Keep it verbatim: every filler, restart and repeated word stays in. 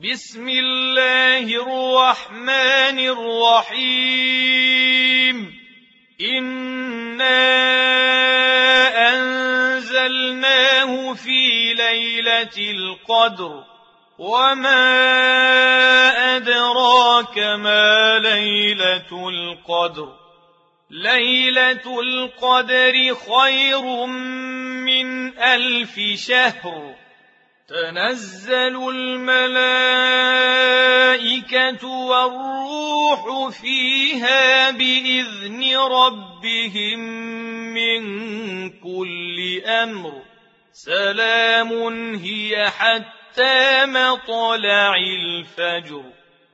بسم الله الرحمن الرحيم إنا أنزلناه في ليلة القدر وما أدراك ما ليلة القدر ليلة القدر خير من ألف شهر تنزل الملائكة والروح فيها بإذن ربهم من كل أمر سلام هي حتى مطلع الفجر.